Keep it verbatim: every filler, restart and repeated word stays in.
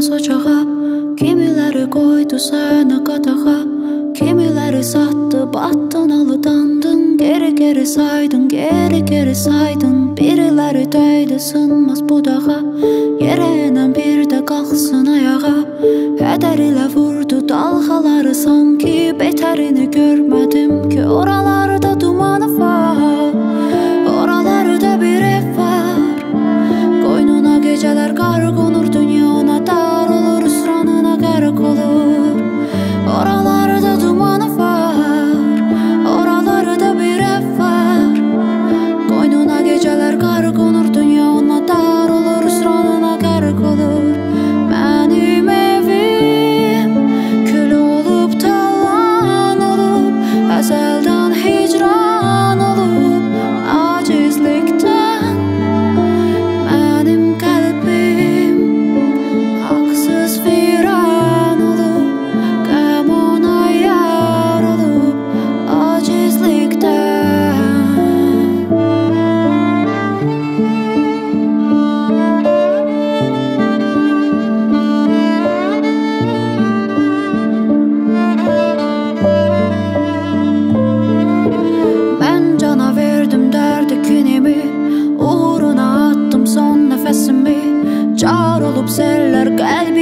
sönmez ocağa. Kimileri koydu seni katağa, kimileri sattı, battın alıdandın. Geri geri saydın, geri geri saydın. Birileri değdi sınmaz budağa, yere inen bir de kalksın ayağa. Heder ile vurdu dalgaları sanki, beterini görmedim ki. Oralarda dumanı var, oralarda bir ev var. Koynuna geceler kar konur, dünya ona dar olur, hüsranına gark olur. Oralarda dumanı var, oralarda bir ev var. Koynuna geceler kar konur, dünya ona dar olur, hüsranına gark olur. Benim evim kül olup talan olup, ezelden hicran olup, acizlikten. Benim kalbim haksız viran olup, gam ona yar olup, acizlikten. Ben cana verdim derdi günümü, uğruna attım son nefesimi. Car olup seller kalbimi.